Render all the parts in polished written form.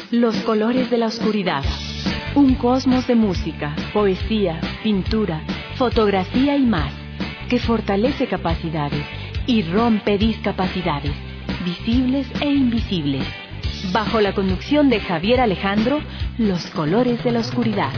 Los colores de la oscuridad. Un cosmos de música, poesía, pintura, fotografía y más, que fortalece capacidades y rompe discapacidades, visibles e invisibles. Bajo la conducción de Javier Alejandro, Los colores de la oscuridad.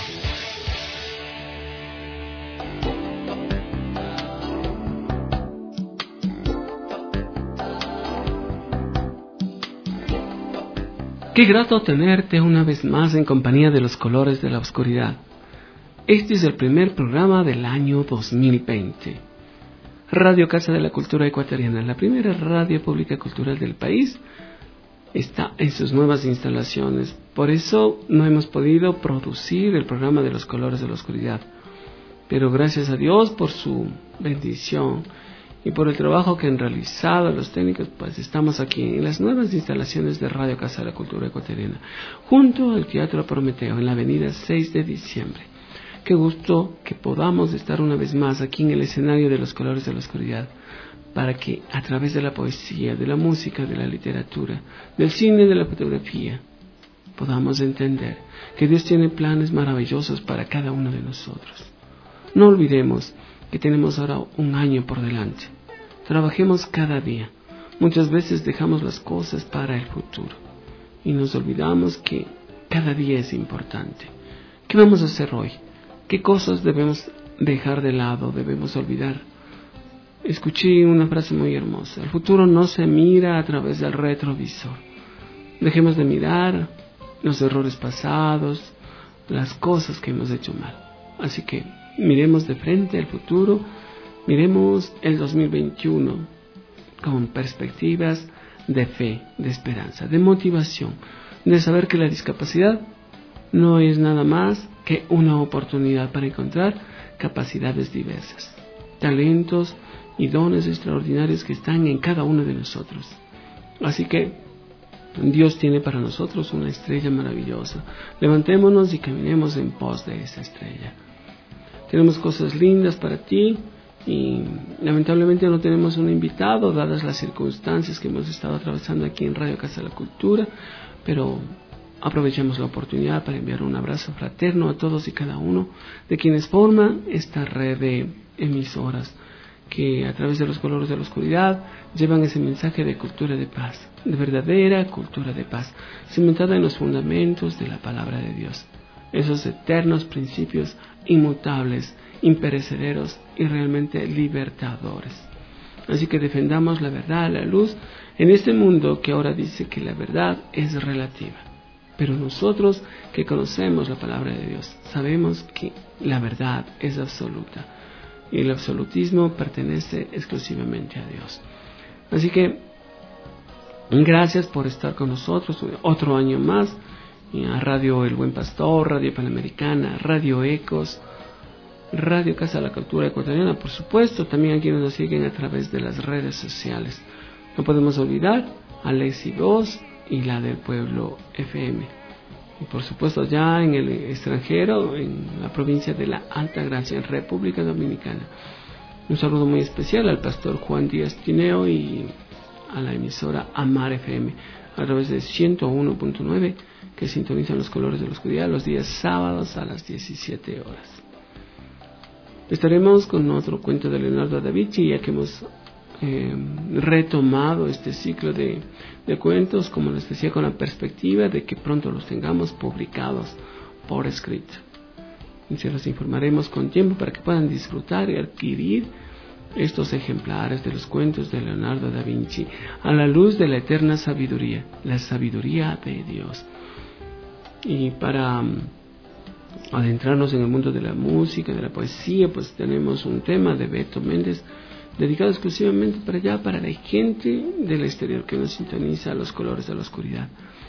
Qué grato tenerte una vez más en compañía de Los colores de la oscuridad. Este es el primer programa del año 2020. Radio Casa de la Cultura Ecuatoriana, la primera radio pública cultural del país, está en sus nuevas instalaciones. Por eso no hemos podido producir el programa de Los colores de la oscuridad. Pero gracias a Dios por su bendición y por el trabajo que han realizado los técnicos, pues estamos aquí en las nuevas instalaciones de Radio Casa de la Cultura Ecuatoriana, junto al Teatro Prometeo, en la avenida 6 de diciembre. Qué gusto que podamos estar una vez más aquí en el escenario de Los colores de la oscuridad, para que a través de la poesía, de la música, de la literatura, del cine, de la fotografía, podamos entender que Dios tiene planes maravillosos para cada uno de nosotros. No olvidemos que tenemos ahora un año por delante. Trabajemos cada día. Muchas veces dejamos las cosas para el futuro y nos olvidamos que cada día es importante. ¿Qué vamos a hacer hoy? ¿Qué cosas debemos dejar de lado, debemos olvidar? Escuché una frase muy hermosa: el futuro no se mira a través del retrovisor. Dejemos de mirar los errores pasados, las cosas que hemos hecho mal. Así que miremos de frente al futuro, miremos el 2021 con perspectivas de fe, de esperanza, de motivación, de saber que la discapacidad no es nada más que una oportunidad para encontrar capacidades diversas, talentos y dones extraordinarios que están en cada uno de nosotros. Así que Dios tiene para nosotros una estrella maravillosa. Levantémonos y caminemos en pos de esa estrella. Tenemos cosas lindas para ti y lamentablemente no tenemos un invitado, dadas las circunstancias que hemos estado atravesando aquí en Radio Casa de la Cultura, pero aprovechemos la oportunidad para enviar un abrazo fraterno a todos y cada uno de quienes forman esta red de emisoras que a través de Los colores de la oscuridad llevan ese mensaje de cultura de paz, de verdadera cultura de paz, cimentada en los fundamentos de la palabra de Dios, esos eternos principios inmutables, imperecederos y realmente libertadores. Así que defendamos la verdad, la luz, en este mundo que ahora dice que la verdad es relativa. Pero nosotros que conocemos la palabra de Dios, sabemos que la verdad es absoluta y el absolutismo pertenece exclusivamente a Dios. Así que gracias por estar con nosotros otro año más, a Radio El Buen Pastor, Radio Panamericana, Radio Ecos, Radio Casa de la Cultura Ecuatoriana, por supuesto, también a quienes nos siguen a través de las redes sociales. No podemos olvidar a Lexi Voz y la del Pueblo FM. Y por supuesto ya en el extranjero, en la provincia de la Alta Gracia, en República Dominicana. Un saludo muy especial al pastor Juan Díaz Tineo y a la emisora Amar FM a través de 101.9, que sintonizan Los colores de la oscuridad los días sábados a las 17 horas. Estaremos con otro cuento de Leonardo da Vinci, ya que hemos retomado este ciclo de cuentos, como les decía, con la perspectiva de que pronto los tengamos publicados por escrito. Y se los informaremos con tiempo para que puedan disfrutar y adquirir estos ejemplares de los cuentos de Leonardo da Vinci a la luz de la eterna sabiduría, la sabiduría de Dios. Y para adentrarnos en el mundo de la música, de la poesía, pues tenemos un tema de Beto Méndez dedicado exclusivamente para allá, para la gente del exterior que nos sintoniza a Los colores de la oscuridad.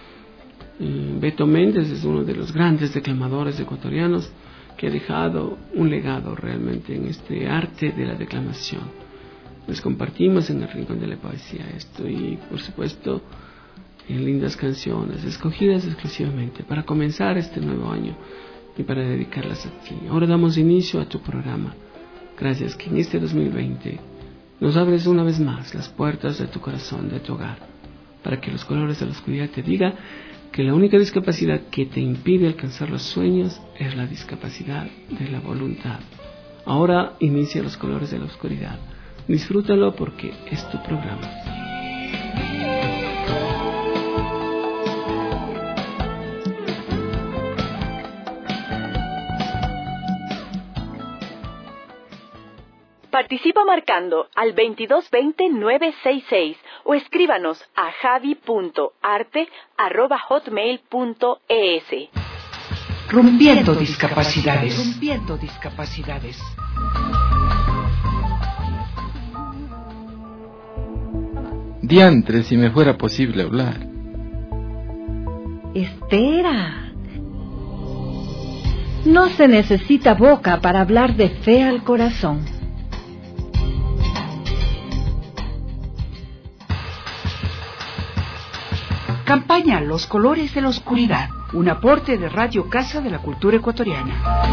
Beto Méndez es uno de los grandes declamadores ecuatorianos que ha dejado un legado realmente en este arte de la declamación. Les compartimos en el Rincón de la Poesía esto y por supuesto en lindas canciones escogidas exclusivamente para comenzar este nuevo año y para dedicarlas a ti. Ahora damos inicio a tu programa. Gracias que en este 2020 nos abres una vez más las puertas de tu corazón, de tu hogar, para que Los colores de la oscuridad te diga que la única discapacidad que te impide alcanzar los sueños es la discapacidad de la voluntad. Ahora inicia Los Colores de la Oscuridad. Disfrútalo porque es tu programa. Participa marcando al 2220-966 o escríbanos a javi.arte@hotmail.es. Rompiendo discapacidades. Diantre, si me fuera posible hablar. Espera. No se necesita boca para hablar de fe al corazón. Campaña Los Colores de la Oscuridad, un aporte de Radio Casa de la Cultura Ecuatoriana.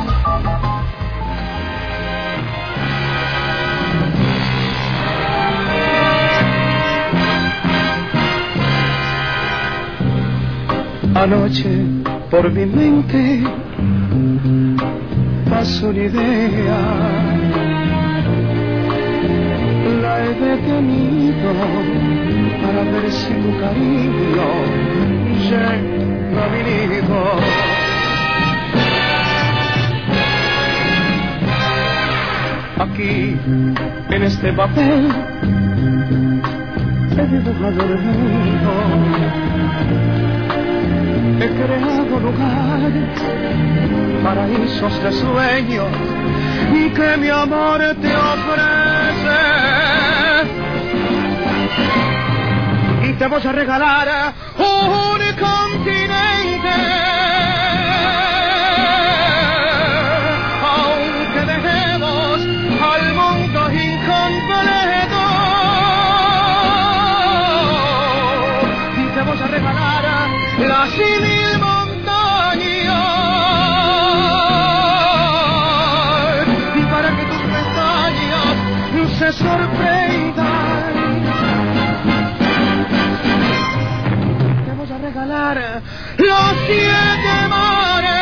Anoche por mi mente pasó una idea, la he detenido para ver si tu cariño llega a mi nido. Aquí, en este papel, he dibujado el mundo. He creado lugares, paraísos de sueños, y que mi amor te ofrece. Y te voy a regalar un continente, aunque dejemos al mundo incompleto. Y te voy a regalar las 1,000 montañas, y para que tus pestañas se sorprendan, te voy a regalar los 7 mares,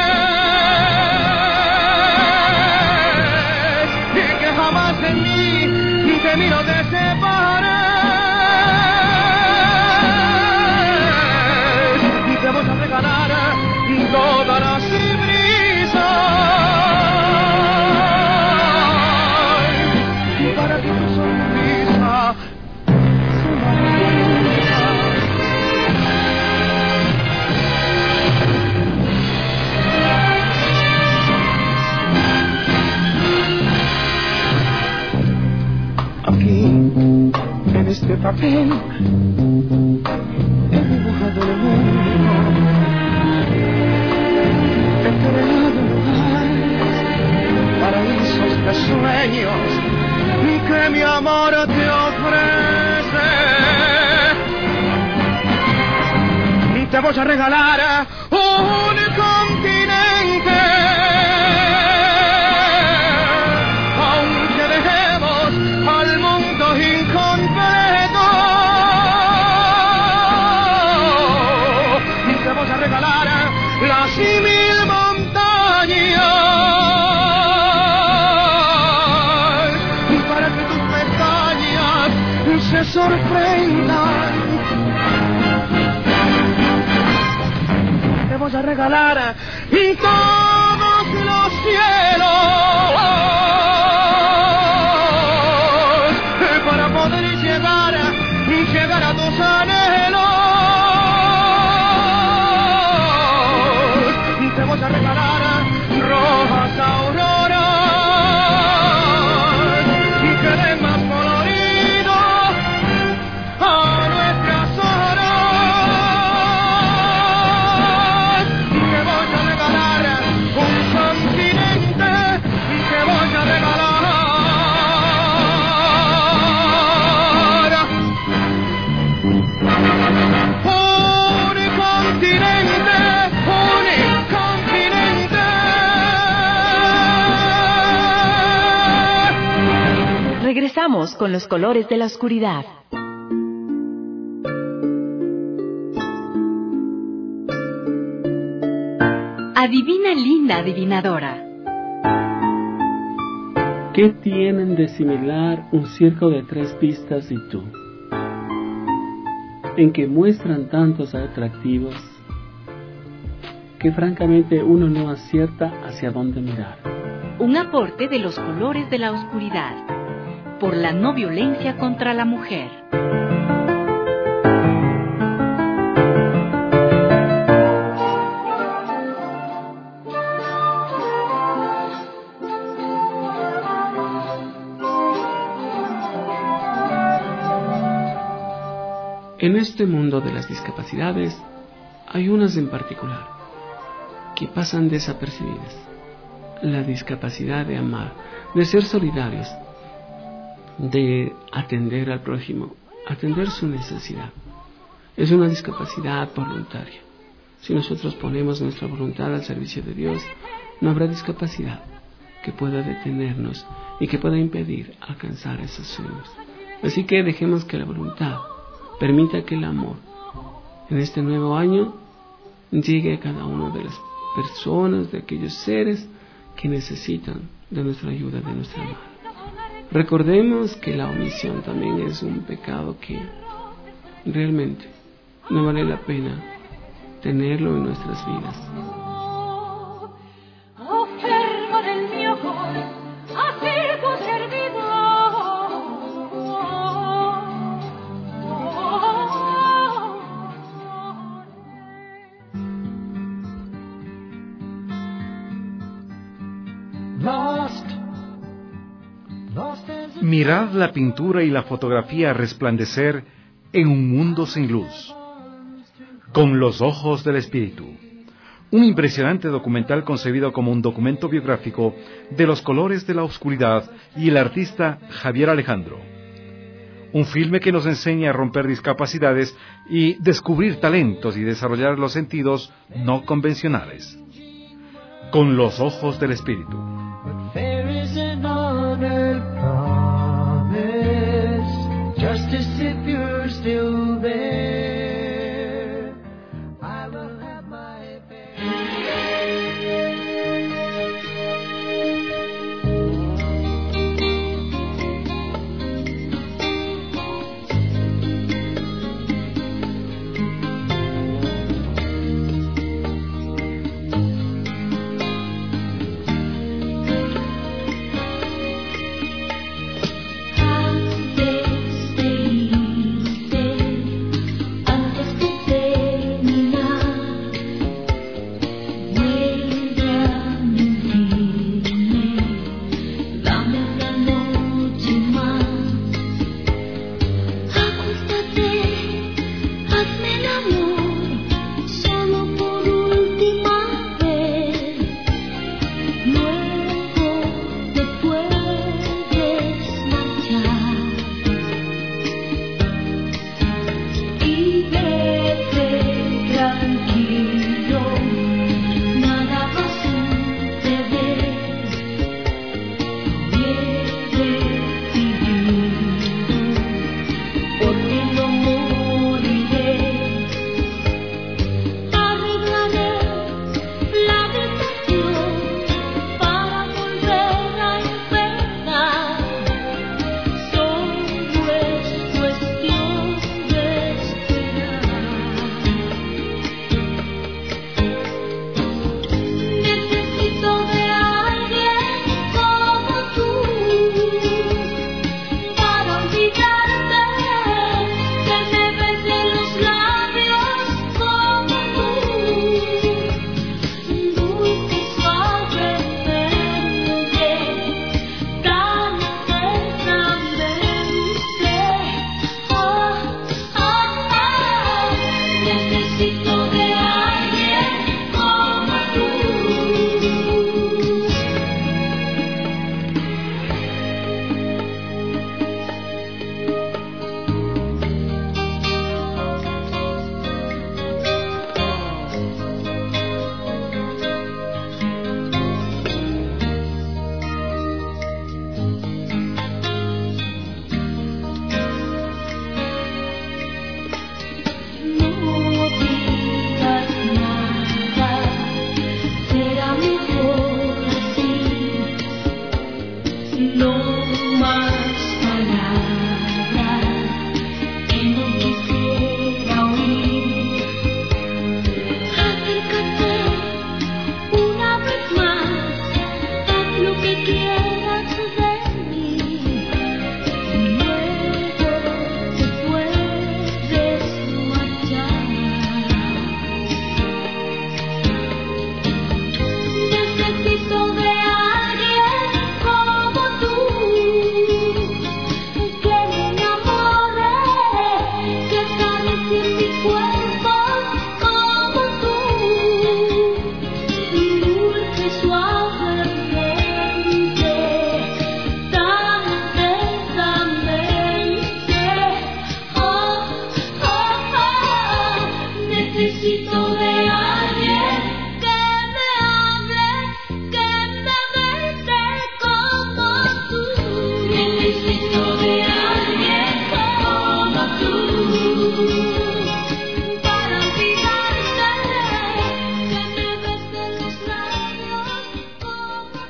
y que jamás en mí te miro te separes. Vamos a regalar todas las brisas, para que tu sonrisa aquí, en este papel, he dibujado el mundo. He creado lugares, paraísos de sueños, y que mi amor te ofrece. Y te voy a regalar un continente, aunque dejemos al mundo incompleto. Y te voy a regalar las 1,000 montañas, y para que tus pestañas se sorprendan, te voy a regalar y todos los cielos, para poder llegar a tus anhelos. Te voy a regalar rojas auroras, y que den más colorido a nuestras horas. Te voy a regalar un continente, te voy a regalar un continente. Regresamos con Los Colores de la Oscuridad. Adivina, linda adivinadora. ¿Qué tienen de similar un circo de 3 pistas y tú? En que muestran tantos atractivos que francamente uno no acierta hacia dónde mirar. Un aporte de los colores de la oscuridad, por la no violencia contra la mujer. En este mundo de las discapacidades hay unas en particular que pasan desapercibidas. La discapacidad de amar, de ser solidarios, de atender al prójimo, atender su necesidad. Es una discapacidad voluntaria. Si nosotros ponemos nuestra voluntad al servicio de Dios, no habrá discapacidad que pueda detenernos y que pueda impedir alcanzar esos sueños. Así que dejemos que la voluntad permita que el amor en este nuevo año llegue a cada una de las personas, de aquellos seres que necesitan de nuestra ayuda, de nuestra mano. Recordemos que la omisión también es un pecado que realmente no vale la pena tenerlo en nuestras vidas. Mirad la pintura y la fotografía resplandecer en un mundo sin luz. Con los ojos del espíritu. Un impresionante documental concebido como un documento biográfico de los colores de la oscuridad y el artista Javier Alejandro. Un filme que nos enseña a romper discapacidades y descubrir talentos y desarrollar los sentidos no convencionales. Con los ojos del espíritu.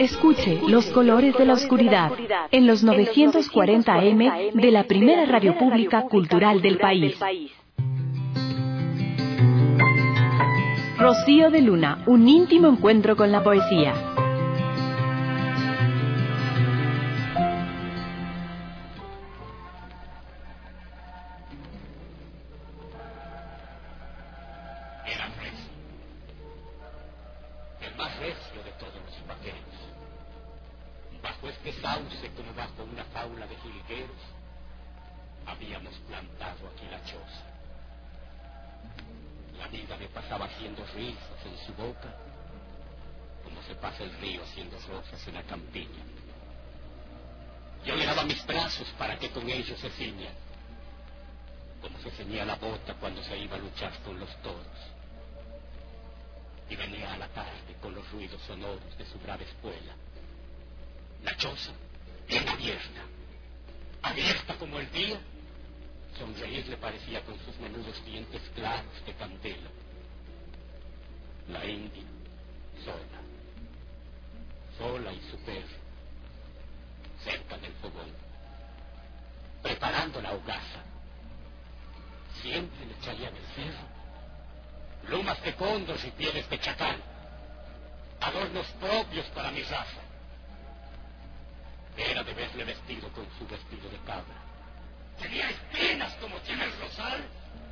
Escuche Los Colores de la Oscuridad en los 940 AM de la primera radio pública cultural del país. Rocío de Luna, un íntimo encuentro con la poesía. Era recio, el más recio de todos los vaqueros. Bajo este sauce, como bajo una faula de jilgueros, habíamos plantado aquí la choza. La vida me pasaba haciendo risas en su boca, como se pasa el río haciendo rosas en la campiña. Yo le daba mis brazos para que con ellos se ciña, como se ceñía la bota cuando se iba a luchar con los toros. Y venía a la tarde con los ruidos sonoros de su brava espuela. La choza, bien abierta, abierta como el día. Sonreír le parecía con sus menudos dientes claros de candela. La india, sola y su perro, cerca del fogón, preparando la hogaza. Siempre le echarían el cerro plumas de cóndor y pieles de chacal, adornos propios para mi raza. Era de verle vestido con su vestido de cabra. Tenía espinas como tiene el rosal,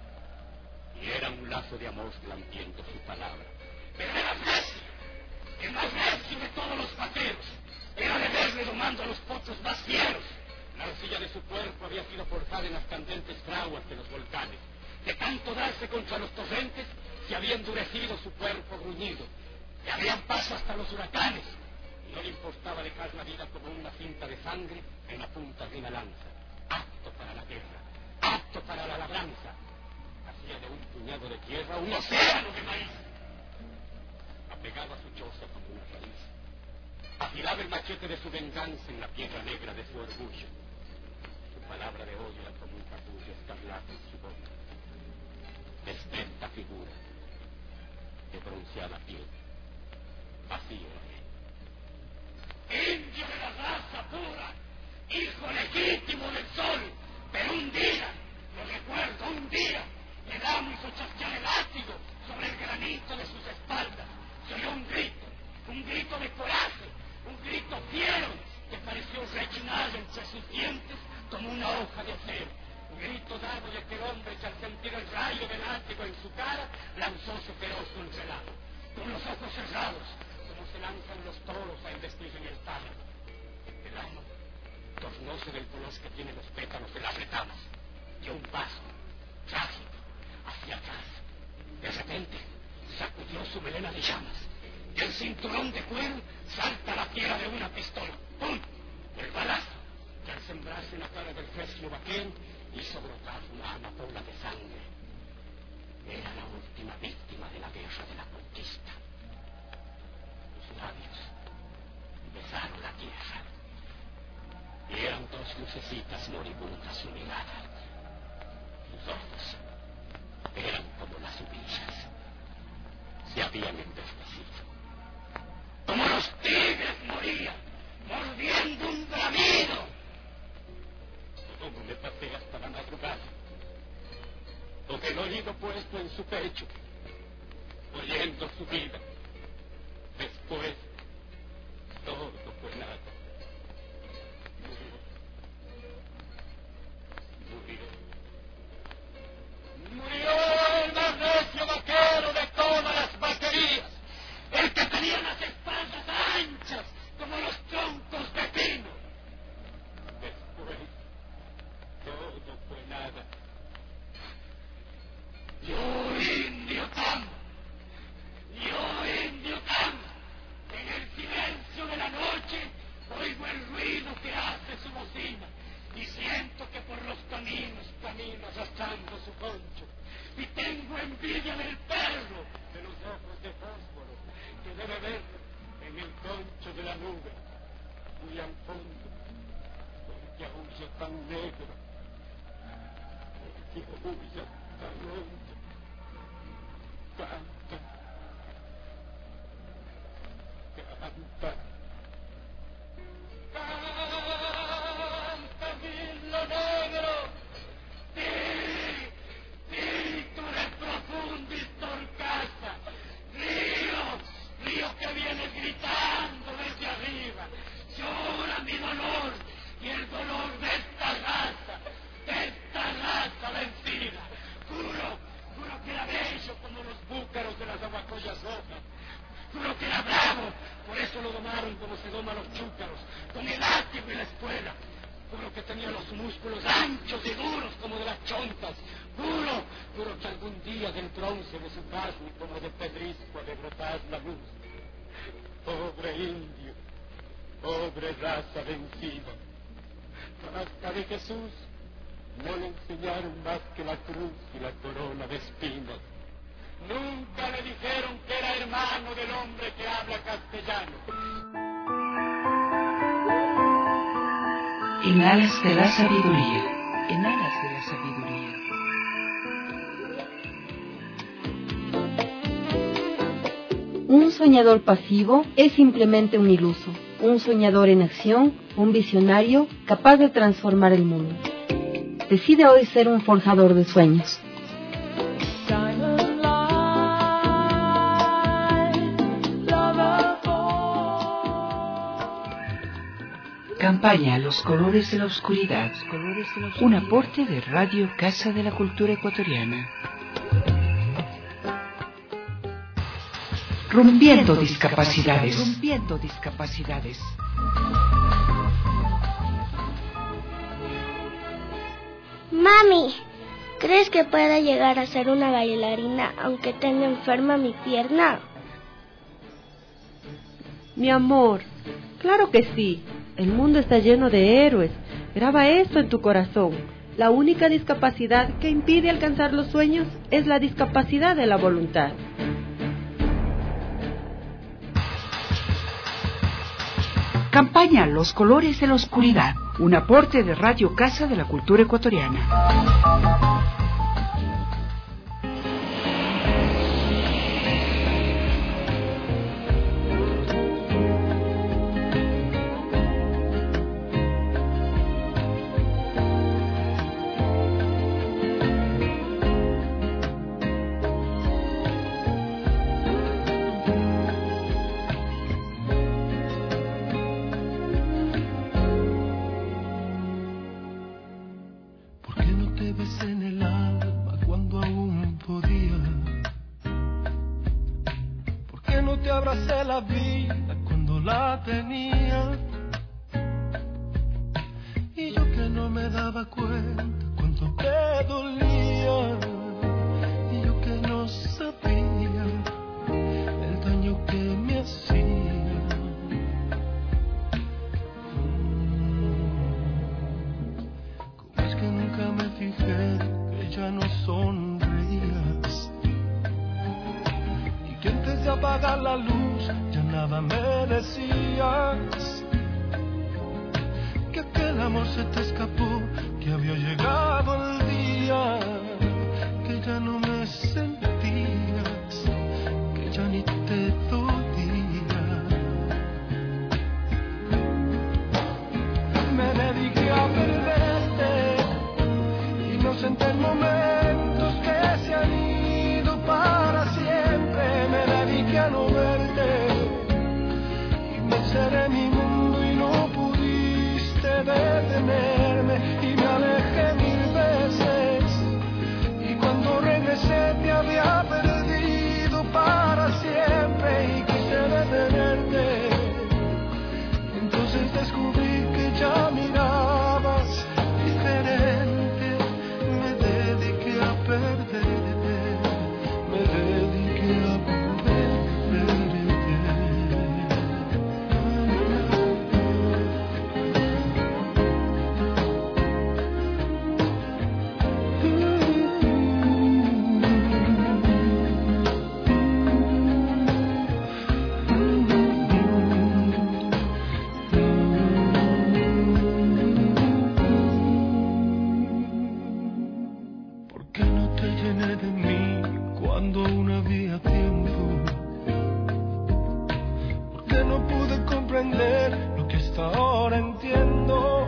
y era un lazo de amor blandiendo su palabra. Pero era recio, el más recio de todos los vaqueros. Era de verle domando a los potros más fieros. La arcilla de su cuerpo había sido forjada en las candentes fraguas de los volcanes. De tanto darse contra los torrentes, se había endurecido su cuerpo gruñido. Le abrían paso hasta los huracanes. Y no le importaba dejar la vida como una cinta de sangre en la punta de una lanza. Apto para la guerra, apto para la labranza. Hacía de un puñado de tierra un océano de maíz. Apegado a su choza como una raíz, afilaba el machete de su venganza en la piedra negra de su orgullo. Su palabra de odio era como un capullo escarlata en su boca. Esbelta figura, de bronceada piel. Así era él. Indio de la raza pura, hijo legítimo del sol, pero un día, lo recuerdo, un día, el amo hizo chasquear el látigo sobre el granito de sus espaldas. Se oyó un grito de coraje, un grito fiero, que pareció rechinar entre sus dientes como una hoja de acero. Un grito dado de aquel hombre que al sentir el rayo del látigo en su cara, lanzóse feroz contra el amo, con los ojos cerrados, como se lanzan los toros a embestir en el tálamo. El amo tornóse del color que tienen los pétalos de las retamas, dio un paso, trágico, hacia atrás. De repente, sacudió su melena de llamas, y el cinturón de cuero salta la fiera de una pistola. ¡Pum! El balazo, que al sembrarse en la cara del recio vaquero, hizo brotar una amapola de sangre. Era la última víctima de la guerra de la conquista. Sus labios besaron la tierra. Y eran dos lucecitas moribundas su mirada. Sus ojos eran como las humillas. Se habían envejecido. Como los tigres morían, mordiendo un bramido. Como me pasé hasta la madrugada, con el oído puesto en su pecho, oyendo su vida. Después, todo fue nada. Murió el más recio vaquero de todas las vaquerías, el que tenía las espaldas anchas como los troncos de pino. Después, todo fue nada. Yo, Indio Tam, en el silencio de la noche, oigo el ruido que hace su bocina, y siento que por los caminos camina arrastrando su concho, y tengo envidia del perro de los ojos de fósforo, que debe ver en el concho de la nube, muy al fondo, porque aúlla tan negro, porque aúlla tan hondo, canta, canta. eso lo domaron como se doma a los chúcaros, con el látigo y la espuela. Juro que tenía los músculos anchos y duros como de las chontas. Juro que algún día del bronce de su carne como de pedrisco ha de brotar la luz. Pobre indio, pobre raza vencida. Hasta de Jesús no le enseñaron más que la cruz y la corona de espinas. Nunca le dijeron que era hermano del hombre que habla castellano. En alas de la sabiduría, en alas de la sabiduría. Un soñador pasivo es simplemente un iluso. Un soñador en acción, un visionario capaz de transformar el mundo. Decide hoy ser un forjador de sueños. Campaña Los colores de la oscuridad. Un aporte de Radio Casa de la Cultura Ecuatoriana. Rompiendo discapacidades. Rompiendo discapacidades. Mami, ¿crees que pueda llegar a ser una bailarina aunque tenga enferma mi pierna? Mi amor, claro que sí. El mundo está lleno de héroes. Graba esto en tu corazón. La única discapacidad que impide alcanzar los sueños es la discapacidad de la voluntad. Campaña Los colores de la oscuridad. Un aporte de Radio Casa de la Cultura Ecuatoriana. Abracé la vida cuando la tenía, y yo que no me daba cuenta cuánto te dolía, y yo que no sabía el daño que me hacía. ¿Cómo es que nunca me fijé que ya no sonreías? Que antes de apagar la luz ya nada me decías, que aquel amor se te escapó, que había llegado el día, que ya no me sentías, que ya ni te dolía. Me dediqué a perderte, inocente en momentos que se han ido para siempre. Me dediqué a no verte y me encerré mi mundo y no pudiste detenerme, y me alejé 1000 veces, y cuando regresé te había perdido para siempre y quise detenerte. Entonces descubrí que ya mirabas diferente. Me dediqué a perderte, me dediqué a poder perderte. ¿Por qué no te llené de mí cuando aún había tiempo? ¿Por qué no pude comprender lo que hasta ahora entiendo?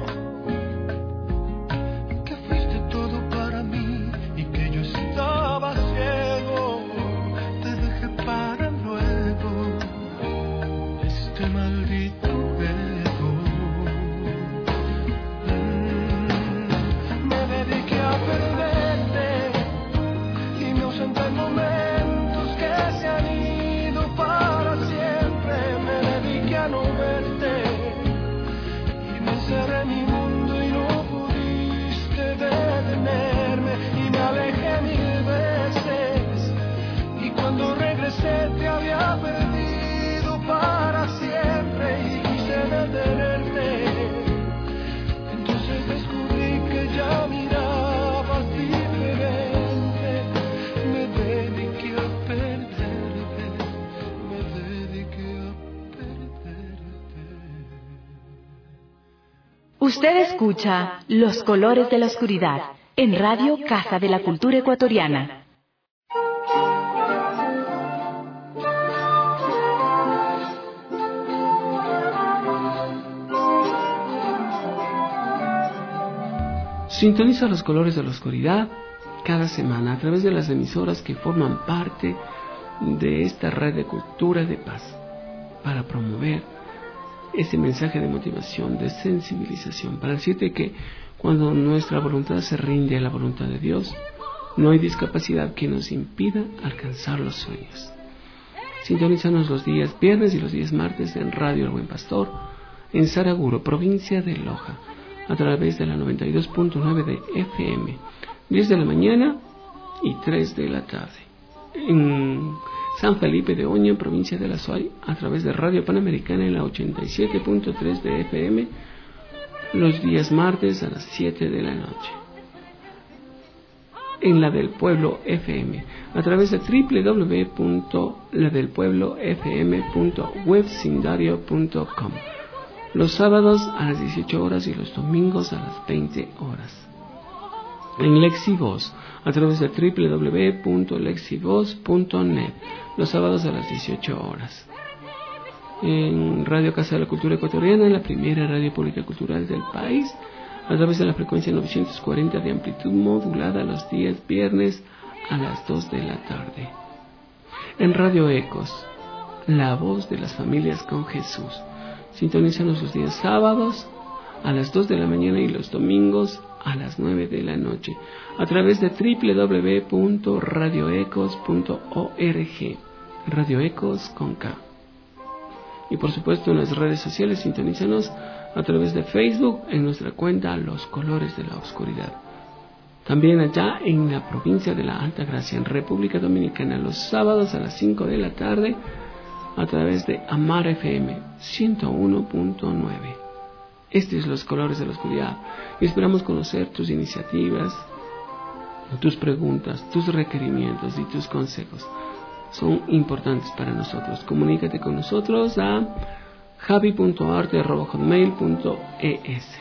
Que fuiste todo para mí y que yo estaba ciego. Te dejé para luego este maldito ego. Me dediqué a perderte y me ausenté en momentos que se han ido para siempre. Me dediqué a Usted escucha Los Colores de la Oscuridad en Radio Casa de la Cultura Ecuatoriana. Sintoniza Los Colores de la Oscuridad cada semana a través de las emisoras que forman parte de esta red de cultura de paz para promover ese mensaje de motivación, de sensibilización, para decirte que cuando nuestra voluntad se rinde a la voluntad de Dios, no hay discapacidad que nos impida alcanzar los sueños. Sintonízanos los días viernes y los días martes en Radio El Buen Pastor, en Saraguro, provincia de Loja, a través de la 92.9 de FM, 10 de la mañana y 3 de la tarde. En San Felipe de Oña, provincia de La Suay, a través de Radio Panamericana en la 87.3 de FM, los días martes a las 7 de la noche. En la del Pueblo FM, a través de www.ladelpueblofm.websindario.com. Los sábados a las 18 horas y los domingos a las 20 horas. En Lexivoz, a través de www.lexivoz.net, los sábados a las 18 horas. En Radio Casa de la Cultura Ecuatoriana, la primera radio pública cultural del país, a través de la frecuencia 940 de amplitud modulada los días viernes a las 2 de la tarde. En Radio Ecos, la voz de las familias con Jesús. Sintonízanos los días sábados a las 2 de la mañana y los domingos a las 9 de la noche a través de www.radioecos.org, Radio Ecos con K. Y por supuesto en las redes sociales, sintonízanos a través de Facebook en nuestra cuenta Los Colores de la Oscuridad. También allá en la provincia de la Alta Gracia, en República Dominicana, los sábados a las 5 de la tarde a través de Amar FM 101.9. Este es Los Colores de la Oscuridad y esperamos conocer tus iniciativas, tus preguntas, tus requerimientos y tus consejos. Son importantes para nosotros. Comunícate con nosotros a javi.arte@hotmail.es.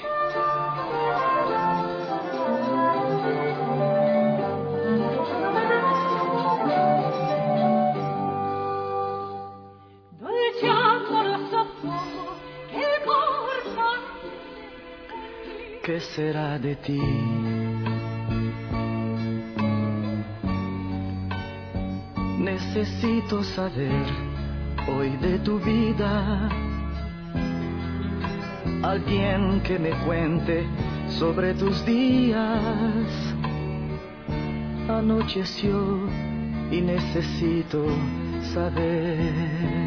¿Qué será de ti? Necesito saber hoy de tu vida. Alguien que me cuente sobre tus días. Anocheció y necesito saber.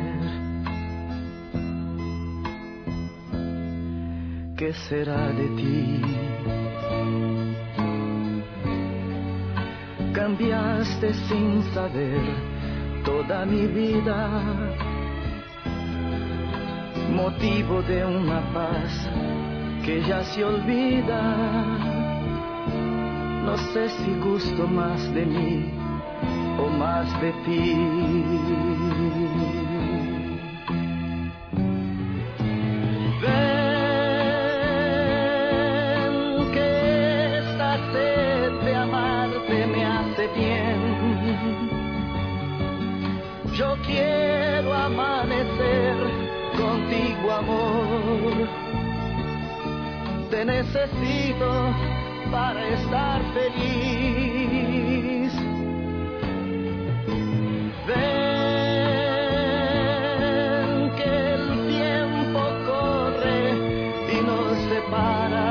¿Qué será de ti? Cambiaste sin saber toda mi vida, motivo de una paz que ya se olvida. No sé si gusto más de mí o más de ti. Yo quiero amanecer contigo, amor. Te necesito para estar feliz. Ven que el tiempo corre y nos separa.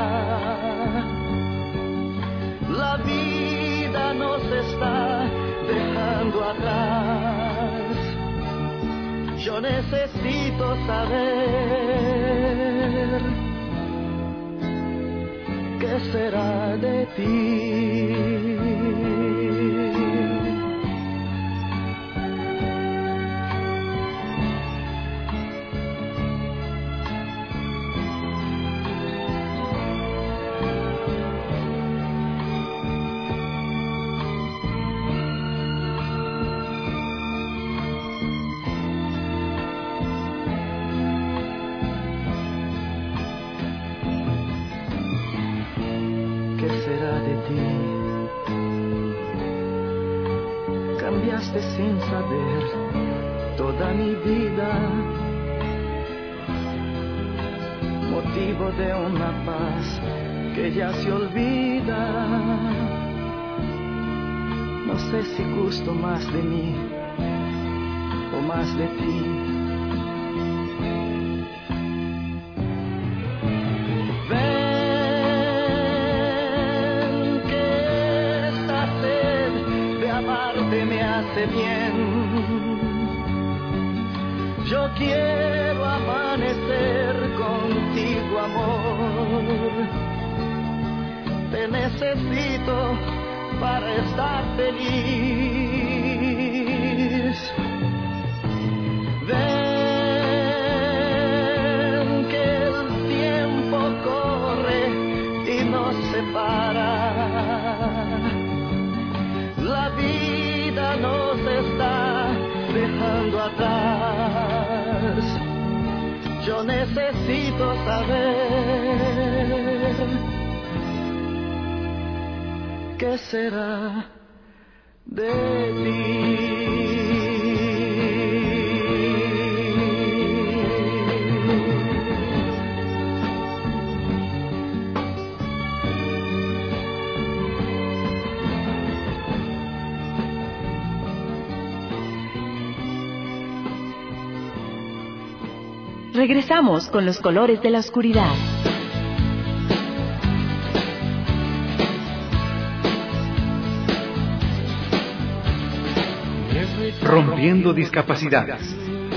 La vida nos está dejando atrás. Yo necesito saber qué será de ti. sin saber toda mi vida, motivo de una paz que ya se olvida. No sé si gusto más de mí o más de ti. Ven que esta sed de amarte me hace bien. Yo quiero amanecer contigo, amor. Te necesito para estar feliz. Ven que el tiempo corre y nos separa. La vida nos está dejando atrás. Yo necesito saber qué será de ti. Regresamos con los colores de la oscuridad. Rompiendo discapacidades.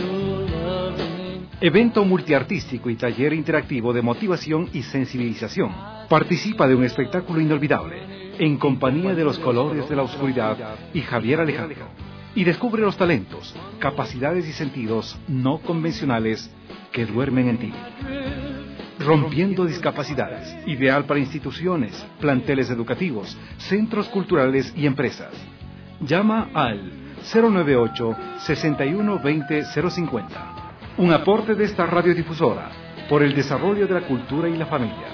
Evento multiartístico y taller interactivo de motivación y sensibilización. Participa de un espectáculo inolvidable en compañía de los colores de la oscuridad y Javier Alejandro. Y descubre los talentos, capacidades y sentidos no convencionales que duermen en ti. Rompiendo discapacidades. Ideal para instituciones, planteles educativos, centros culturales y empresas. Llama al 098-6120-050. Un aporte de esta radiodifusora por el desarrollo de la cultura y la familia.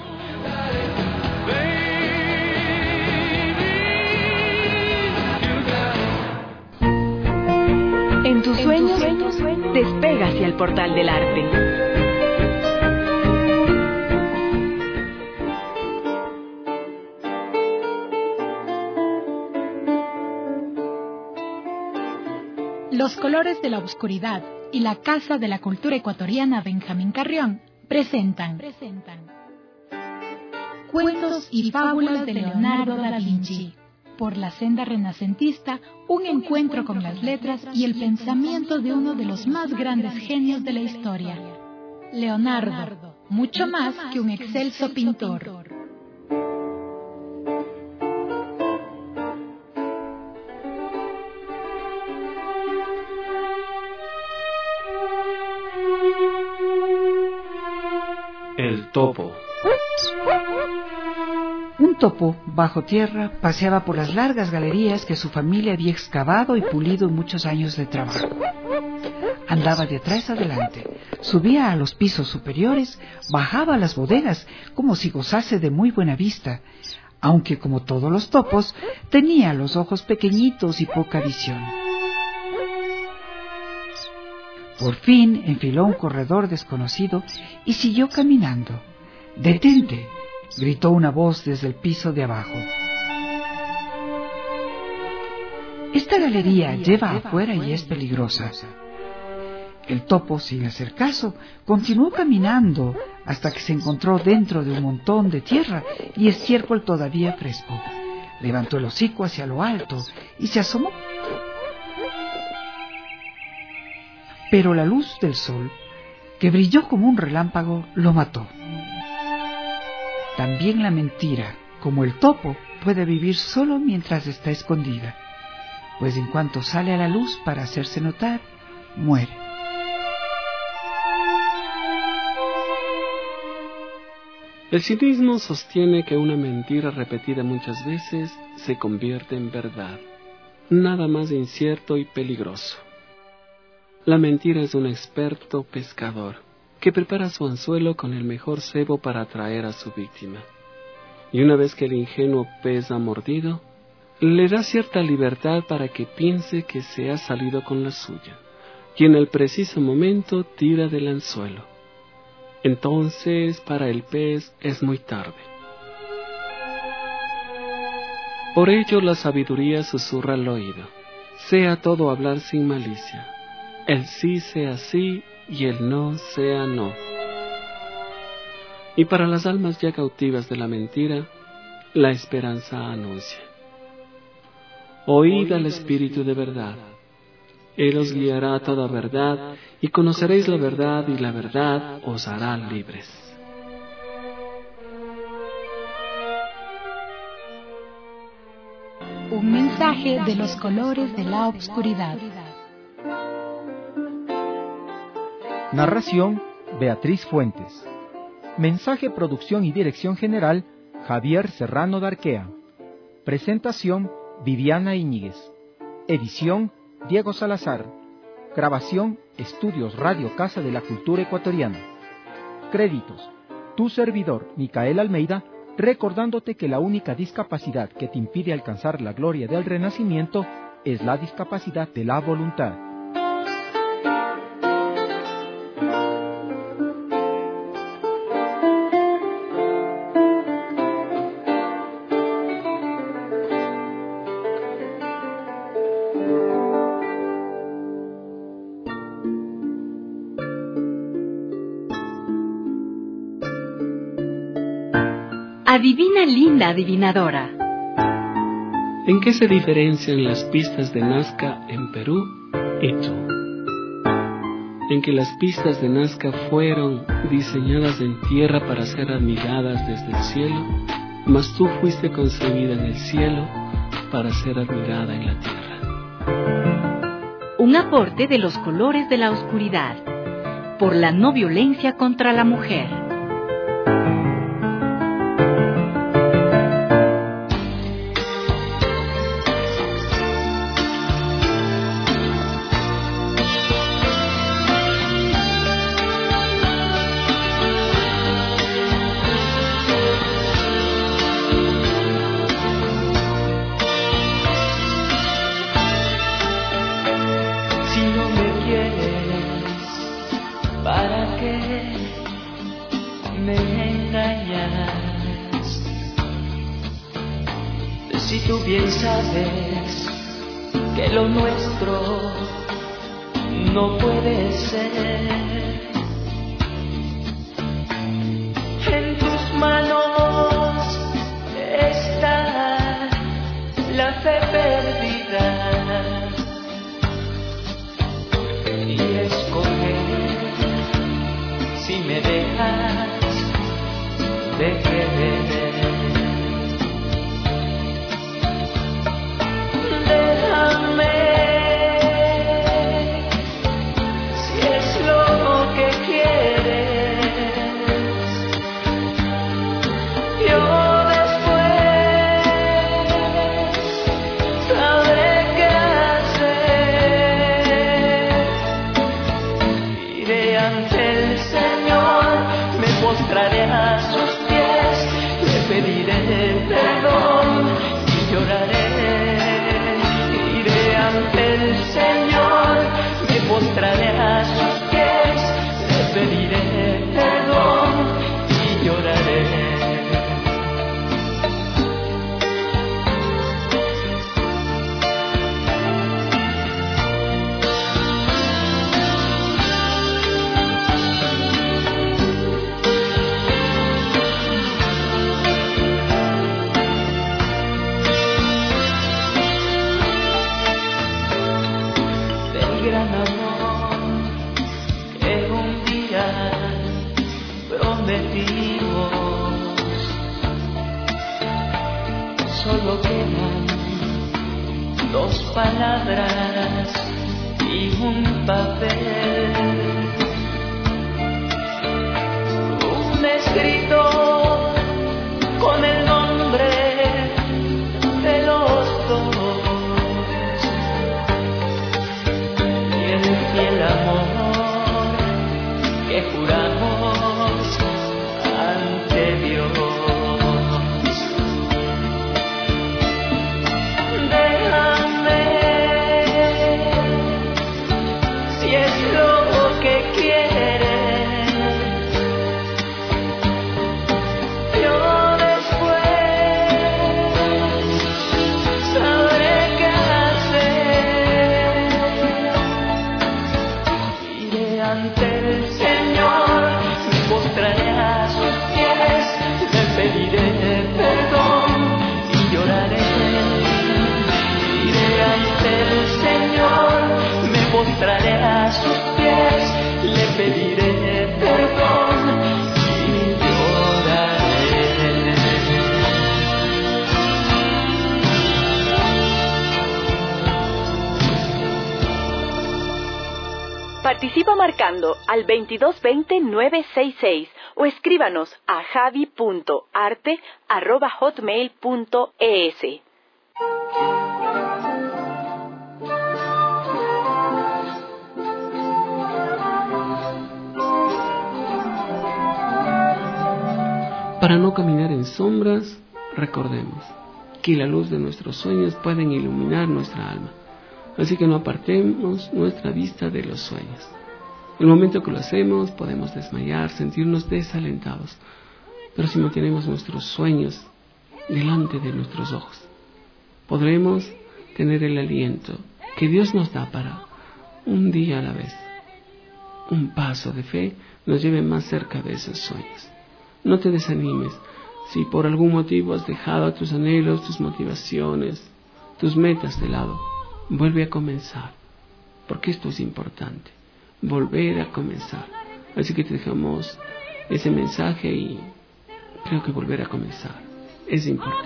En tus sueños, despega hacia el portal del arte. Los colores de la oscuridad y la Casa de la Cultura Ecuatoriana Benjamín Carrión presentan Cuentos y fábulas de Leonardo da Vinci. Por la senda renacentista, un encuentro con las letras y el pensamiento de uno de los más grandes genios de la historia. Leonardo, mucho más que un excelso pintor. El topo. Un topo, bajo tierra, paseaba por las largas galerías que su familia había excavado y pulido en muchos años de trabajo. Andaba de atrás adelante, subía a los pisos superiores, bajaba a las bodegas como si gozase de muy buena vista, aunque como todos los topos, tenía los ojos pequeñitos y poca visión. Por fin enfiló un corredor desconocido y siguió caminando. ¡Detente!, gritó una voz desde el piso de abajo. Esta galería lleva afuera y es peligrosa. El topo, sin hacer caso, continuó caminando hasta que se encontró dentro de un montón de tierra y estiércol todavía fresco. Levantó el hocico hacia lo alto y se asomó. Pero la luz del sol, que brilló como un relámpago, lo mató. También la mentira, como el topo, puede vivir solo mientras está escondida, pues en cuanto sale a la luz para hacerse notar, muere. El cinismo sostiene que una mentira repetida muchas veces se convierte en verdad. Nada más incierto y peligroso. La mentira es un experto pescador que prepara su anzuelo con el mejor cebo para atraer a su víctima. Y una vez que el ingenuo pez ha mordido, le da cierta libertad para que piense que se ha salido con la suya, y en el preciso momento tira del anzuelo. Entonces para el pez es muy tarde. Por ello la sabiduría susurra al oído: sea todo hablar sin malicia, el sí sea sí y el no sea no. Y para las almas ya cautivas de la mentira, la esperanza anuncia: oíd al Espíritu de verdad, Él os guiará a toda verdad, y conoceréis la verdad, y la verdad os hará libres. Un mensaje de los colores de la obscuridad. Narración: Beatriz Fuentes. Mensaje, producción y dirección general: Javier Serrano Darquea. Presentación: Viviana Íñiguez. Edición: Diego Salazar. Grabación: Estudios Radio Casa de la Cultura Ecuatoriana. Créditos: tu servidor, Micael Almeida, recordándote que la única discapacidad que te impide alcanzar la gloria del renacimiento es la discapacidad de la voluntad. Adivina, linda adivinadora. ¿En qué se diferencian las pistas de Nazca en Perú y tú? En que las pistas de Nazca fueron diseñadas en tierra para ser admiradas desde el cielo, mas tú fuiste concebida en el cielo para ser admirada en la tierra. Un aporte de los colores de la oscuridad, por la no violencia contra la mujer. Si tú bien sabes que lo nuestro no puede ser, en tus manos está la fe perdida y escoger si me dejas de querer. A sus pies le pediré perdón y lloraré. Iré ante el Señor, me postraré a sus pies, le pediré perdón y lloraré. Solo quedan dos palabras y un papel, un escrito con el nombre de los dos y el fiel amor que juramos ante Dios. ante el Señor, me postraré a sus pies, le pediré perdón y lloraré. Iré ante el Señor, me postraré a sus pies, le pediré perdón y lloraré. Participa marcando al 2220-966 o escríbanos a javi.arte@hotmail.es. Para no caminar en sombras, recordemos que la luz de nuestros sueños pueden iluminar nuestra alma. Así que no apartemos nuestra vista de los sueños. En el momento que lo hacemos, podemos desmayar, sentirnos desalentados. Pero si mantenemos nuestros sueños delante de nuestros ojos, podremos tener el aliento que Dios nos da para un día a la vez. Un paso de fe nos lleve más cerca de esos sueños. No te desanimes si por algún motivo has dejado tus anhelos, tus motivaciones, tus metas de lado. Vuelve a comenzar, porque esto es importante, volver a comenzar. Así que te dejamos ese mensaje y creo que volver a comenzar es importante.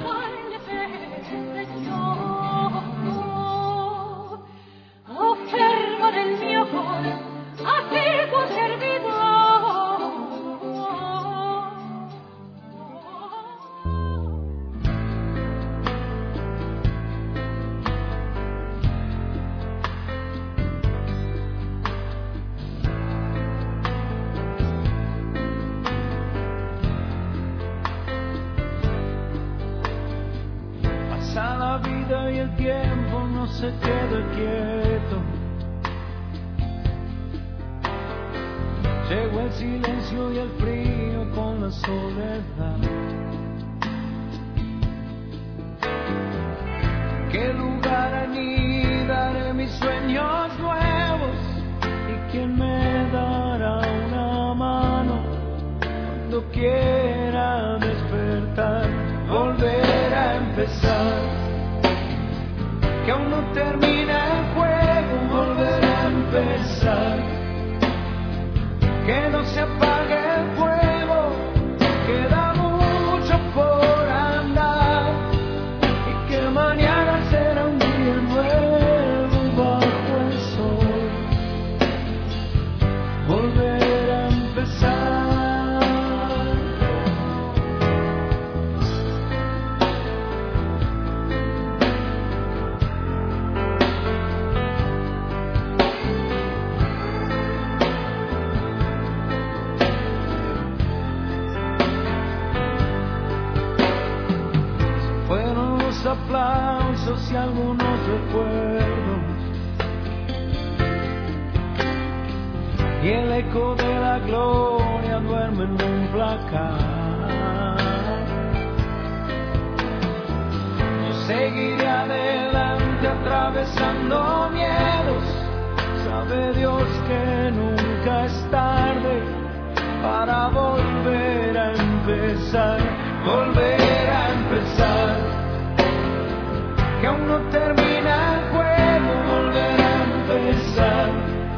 La vida y el tiempo no se queda quieto. Llegó el silencio y el frío con la soledad. ¿Qué lugar anidaré mis sueños nuevos? ¿Y quién me dará una mano cuando quiera despertar? Volver a empezar, que aún no termina el juego. Volver a empezar, que no se apague el fuego. Queda mucho por andar y que mañana será un día nuevo bajo el sol. Volver a empezar. Aplausos y algunos recuerdos y el eco de la gloria duerme en un placar. Yo seguiré adelante atravesando miedos. Sabe Dios que nunca es tarde para volver a empezar. Volver a empezar, que aún no termina el juego. Volver a empezar,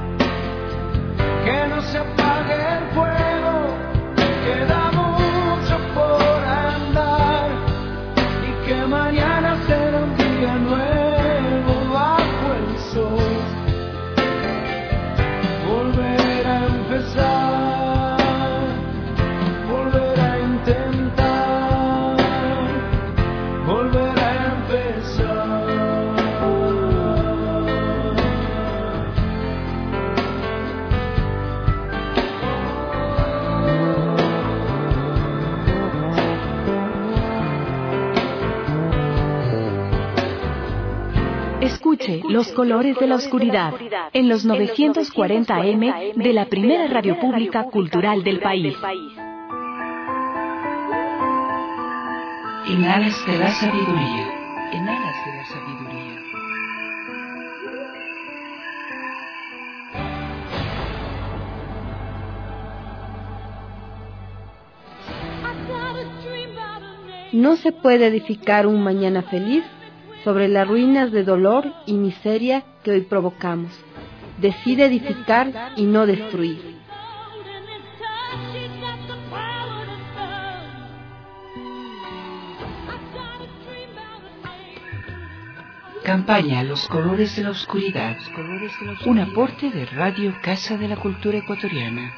que no se apague el fuego. Queda mucho por andar y que mañana será un día nuevo bajo el sol. Volver a empezar, volver a intentar, volver a empezar. Escuche Los Colores de la Oscuridad en los 940 AM de la primera radio pública cultural del país. En alas de la sabiduría, en alas de la sabiduría. No se puede edificar un mañana feliz sobre las ruinas de dolor y miseria que hoy provocamos. Decide edificar y no destruir. Campaña Los Colores de la Oscuridad. Un aporte de Radio Casa de la Cultura Ecuatoriana.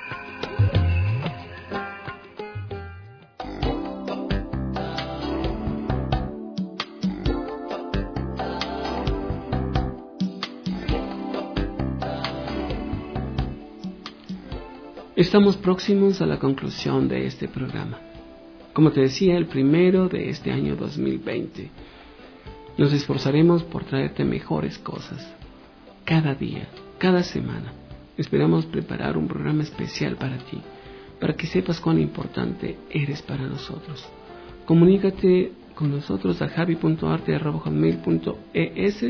Estamos próximos a la conclusión de este programa. Como te decía, el primero de este año 2020. Nos esforzaremos por traerte mejores cosas. Cada día, cada semana. Esperamos preparar un programa especial para ti, para que sepas cuán importante eres para nosotros. Comunícate con nosotros a javi.arte@hotmail.es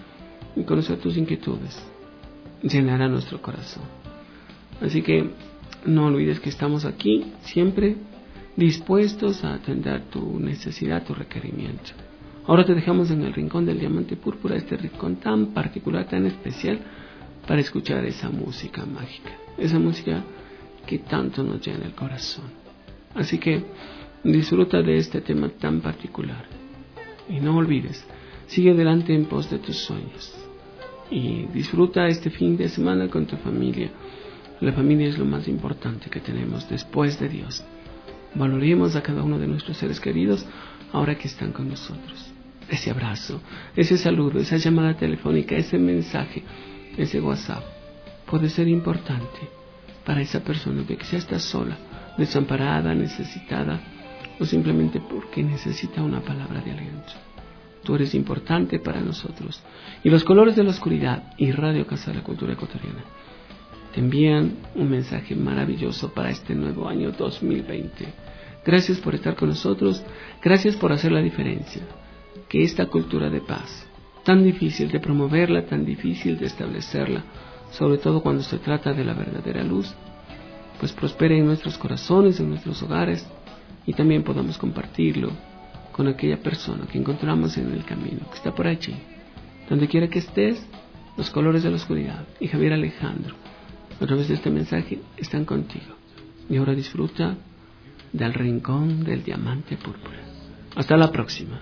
y conocer tus inquietudes. Llenará nuestro corazón. Así que no olvides que estamos aquí siempre dispuestos a atender tu necesidad, tu requerimiento. Ahora te dejamos en el rincón del diamante púrpura, este rincón tan particular, tan especial, para escuchar esa música mágica, esa música que tanto nos llena el corazón. Así que disfruta de este tema tan particular y no olvides, sigue adelante en pos de tus sueños y disfruta este fin de semana con tu familia. La familia es lo más importante que tenemos después de Dios. Valoremos a cada uno de nuestros seres queridos ahora que están con nosotros. Ese abrazo, ese saludo, esa llamada telefónica, ese mensaje, ese WhatsApp puede ser importante para esa persona que quizá está sola, desamparada, necesitada o simplemente porque necesita una palabra de aliento. Tú eres importante para nosotros. Y Los Colores de la Oscuridad y Radio Casa de la Cultura Ecuatoriana te envían un mensaje maravilloso para este nuevo año 2020. Gracias por estar con nosotros, gracias por hacer la diferencia. Que esta cultura de paz, tan difícil de promoverla, tan difícil de establecerla, sobre todo cuando se trata de la verdadera luz, pues prospere en nuestros corazones, en nuestros hogares, y también podamos compartirlo con aquella persona que encontramos en el camino, que está por allí. Donde quiera que estés, Los Colores de la Oscuridad y Javier Alejandro, a través de este mensaje, están contigo. Y ahora disfruta del rincón del diamante púrpura. Hasta la próxima.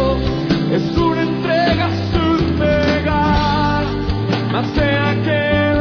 Es una entrega sin negar, más sea que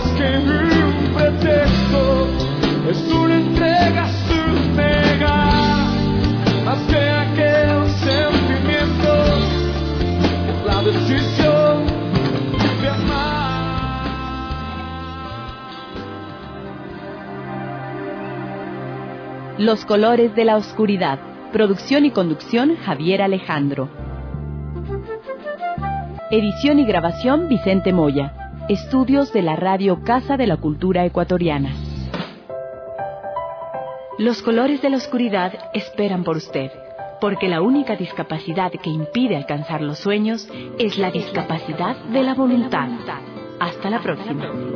que un pretexto, es una entrega sin negar, más que aquel sentimiento, es la decisión de amar. Los colores de la oscuridad. Producción y conducción Javier Alejandro. Edición y grabación Vicente Moya. Estudios de la Radio Casa de la Cultura Ecuatoriana. Los colores de la oscuridad esperan por usted, porque la única discapacidad que impide alcanzar los sueños es la discapacidad de la voluntad. Hasta la próxima.